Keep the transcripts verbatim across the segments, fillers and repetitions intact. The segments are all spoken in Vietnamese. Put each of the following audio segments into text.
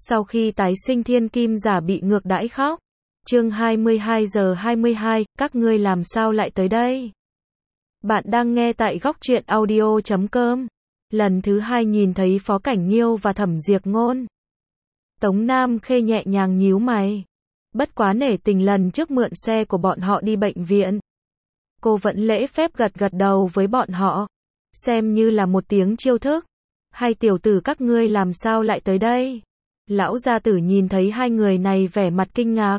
Sau khi tái sinh thiên kim giả bị ngược đãi khóc. Chương hai mươi hai giờ hai mươi hai, các ngươi làm sao lại tới đây? Bạn đang nghe tại góc truyện audio chấm com. Lần thứ hai nhìn thấy Phó Cảnh Nghiêu và Thẩm Diệp Ngôn. Tống Nam Khê nhẹ nhàng nhíu mày. Bất quá nể tình lần trước mượn xe của bọn họ đi bệnh viện. Cô vẫn lễ phép gật gật đầu với bọn họ. Xem như là một tiếng chiêu thức. Hai tiểu tử các ngươi làm sao lại tới đây? Lão gia tử nhìn thấy hai người này vẻ mặt kinh ngạc.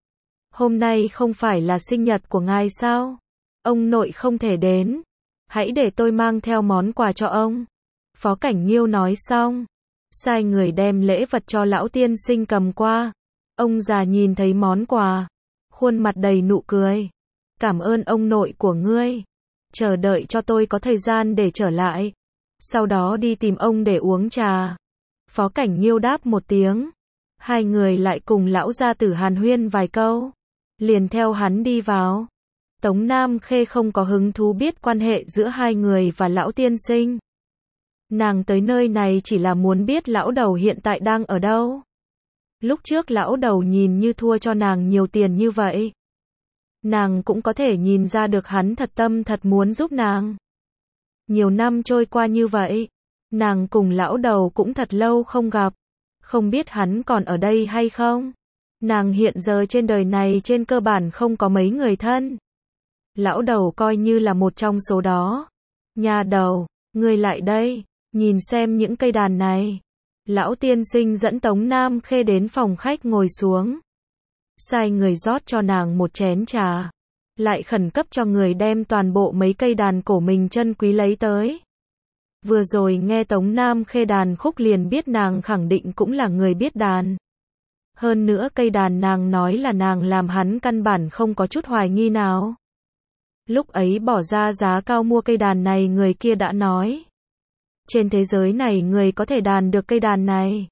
Hôm nay không phải là sinh nhật của ngài sao? Ông nội không thể đến. Hãy để tôi mang theo món quà cho ông. Phó Cảnh Nghiêu nói xong. Sai người đem lễ vật cho lão tiên sinh cầm qua. Ông già nhìn thấy món quà. Khuôn mặt đầy nụ cười. Cảm ơn ông nội của ngươi. Chờ đợi cho tôi có thời gian để trở lại. Sau đó đi tìm ông để uống trà. Phó Cảnh Nghiêu đáp một tiếng. Hai người lại cùng lão gia tử hàn huyên vài câu. Liền theo hắn đi vào. Tống Nam Khê không có hứng thú biết quan hệ giữa hai người và lão tiên sinh. Nàng tới nơi này chỉ là muốn biết lão đầu hiện tại đang ở đâu. Lúc trước lão đầu nhìn như thua cho nàng nhiều tiền như vậy. Nàng cũng có thể nhìn ra được hắn thật tâm thật muốn giúp nàng. Nhiều năm trôi qua như vậy. Nàng cùng lão đầu cũng thật lâu không gặp. Không biết hắn còn ở đây hay không. Nàng hiện giờ trên đời này trên cơ bản không có mấy người thân. Lão đầu coi như là một trong số đó. Nhà đầu, ngươi lại đây, nhìn xem những cây đàn này. Lão tiên sinh dẫn Tống Nam Khê đến phòng khách ngồi xuống. Sai người rót cho nàng một chén trà. Lại khẩn cấp cho người đem toàn bộ mấy cây đàn cổ mình chân quý lấy tới. Vừa rồi nghe Tống Nam Khê đàn khúc liền biết nàng khẳng định cũng là người biết đàn. Hơn nữa cây đàn nàng nói là nàng làm hắn căn bản không có chút hoài nghi nào. Lúc ấy bỏ ra giá cao mua cây đàn này người kia đã nói. Trên thế giới này người có thể đàn được cây đàn này.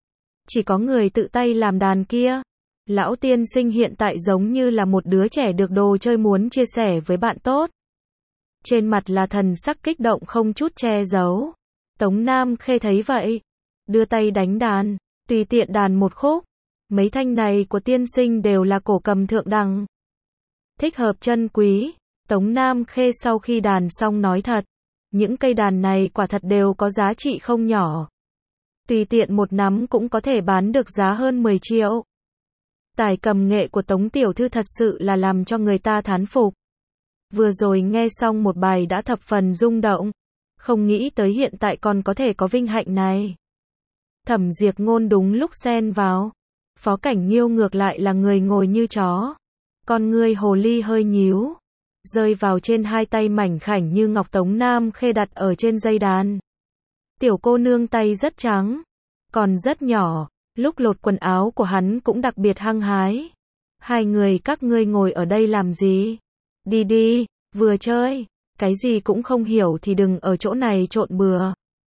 Chỉ có người tự tay làm đàn kia. Lão tiên sinh hiện tại giống như là một đứa trẻ được đồ chơi muốn chia sẻ với bạn tốt. Trên mặt là thần sắc kích động không chút che giấu. Tống Nam Khê thấy vậy. Đưa tay đánh đàn, tùy tiện đàn một khúc. Mấy thanh này của tiên sinh đều là cổ cầm thượng đẳng. Thích hợp chân quý. Tống Nam Khê sau khi đàn xong nói thật. Những cây đàn này quả thật đều có giá trị không nhỏ. Tùy tiện một nắm cũng có thể bán được giá hơn mười triệu. Tài cầm nghệ của Tống Tiểu Thư thật sự là làm cho người ta thán phục. Vừa rồi nghe xong một bài đã thập phần rung động. Không nghĩ tới hiện tại còn có thể có vinh hạnh này. Thẩm Diệp Ngôn đúng lúc xen vào. Phó Cảnh Nghiêu ngược lại là người ngồi như chó. Con ngươi hồ ly hơi nhíu. Rơi vào trên hai tay mảnh khảnh như ngọc Tống Nam Khê đặt ở trên dây đàn. Tiểu cô nương tay rất trắng. Còn rất nhỏ. Lúc lột quần áo của hắn cũng đặc biệt hăng hái. Hai người các ngươi ngồi ở đây làm gì? Đi đi, vừa chơi. Cái gì cũng không hiểu thì đừng ở chỗ này trộn bừa.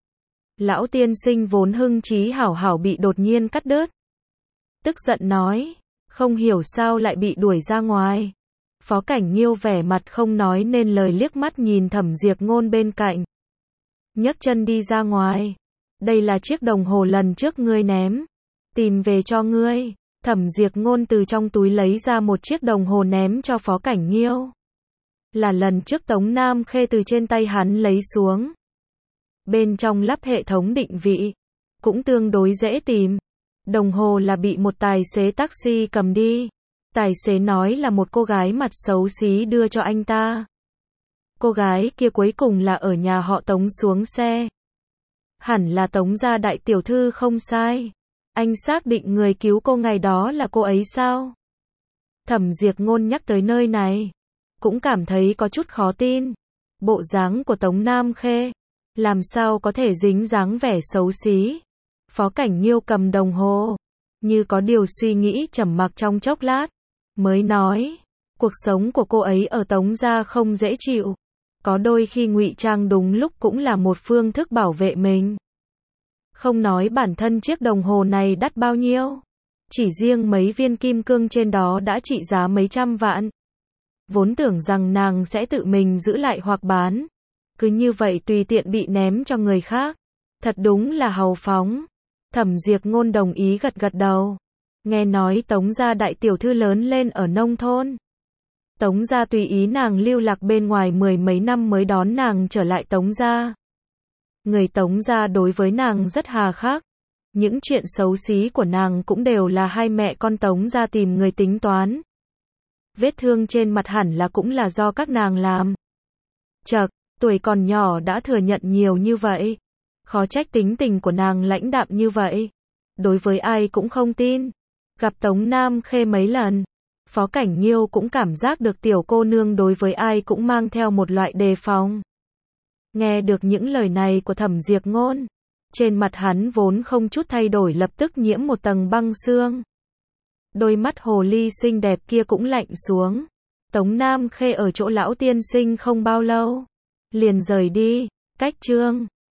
Lão tiên sinh vốn hưng trí hảo hảo bị đột nhiên cắt đứt. Tức giận nói. Không hiểu sao lại bị đuổi ra ngoài. Phó Cảnh Nghiêu vẻ mặt không nói nên lời liếc mắt nhìn Thẩm Diệp Ngôn bên cạnh. Nhấc chân đi ra ngoài. Đây là chiếc đồng hồ lần trước ngươi ném. Tìm về cho ngươi. Thẩm Diệp Ngôn từ trong túi lấy ra một chiếc đồng hồ ném cho Phó Cảnh Nghiêu. Là lần trước Tống Nam Khê từ trên tay hắn lấy xuống. Bên trong lắp hệ thống định vị. Cũng tương đối dễ tìm. Đồng hồ là bị một tài xế taxi cầm đi. Tài xế nói là một cô gái mặt xấu xí đưa cho anh ta. Cô gái kia cuối cùng là ở nhà họ Tống xuống xe. Hẳn là Tống gia đại tiểu thư không sai. Anh xác định người cứu cô ngày đó là cô ấy sao? Thẩm Diệp Ngôn nhắc tới nơi này. Cũng cảm thấy có chút khó tin. Bộ dáng của Tống Nam Khê. Làm sao có thể dính dáng vẻ xấu xí. Phó Cảnh Nghiêu cầm đồng hồ. Như có điều suy nghĩ trầm mặc trong chốc lát. Mới nói. Cuộc sống của cô ấy ở Tống gia không dễ chịu. Có đôi khi ngụy trang đúng lúc cũng là một phương thức bảo vệ mình. Không nói bản thân chiếc đồng hồ này đắt bao nhiêu. Chỉ riêng mấy viên kim cương trên đó đã trị giá mấy trăm vạn. Vốn tưởng rằng nàng sẽ tự mình giữ lại hoặc bán. Cứ như vậy tùy tiện bị ném cho người khác. Thật đúng là hào phóng. Thẩm Diệp Ngôn đồng ý gật gật đầu. Nghe nói Tống gia đại tiểu thư lớn lên ở nông thôn. Tống gia tùy ý nàng lưu lạc bên ngoài mười mấy năm mới đón nàng trở lại Tống gia. Người Tống gia đối với nàng rất hà khắc. Những chuyện xấu xí của nàng cũng đều là hai mẹ con Tống gia tìm người tính toán. Vết thương trên mặt hẳn là cũng là do các nàng làm. Chậc, tuổi còn nhỏ đã thừa nhận nhiều như vậy. Khó trách tính tình của nàng lãnh đạm như vậy. Đối với ai cũng không tin. Gặp Tống Nam Khê mấy lần, Phó Cảnh Nghiêu cũng cảm giác được tiểu cô nương đối với ai cũng mang theo một loại đề phòng. Nghe được những lời này của Thẩm Diệp Ngôn, trên mặt hắn vốn không chút thay đổi lập tức nhiễm một tầng băng xương. Đôi mắt hồ ly xinh đẹp kia cũng lạnh xuống. Tống Nam Khê ở chỗ lão tiên sinh không bao lâu, liền rời đi. Cách chương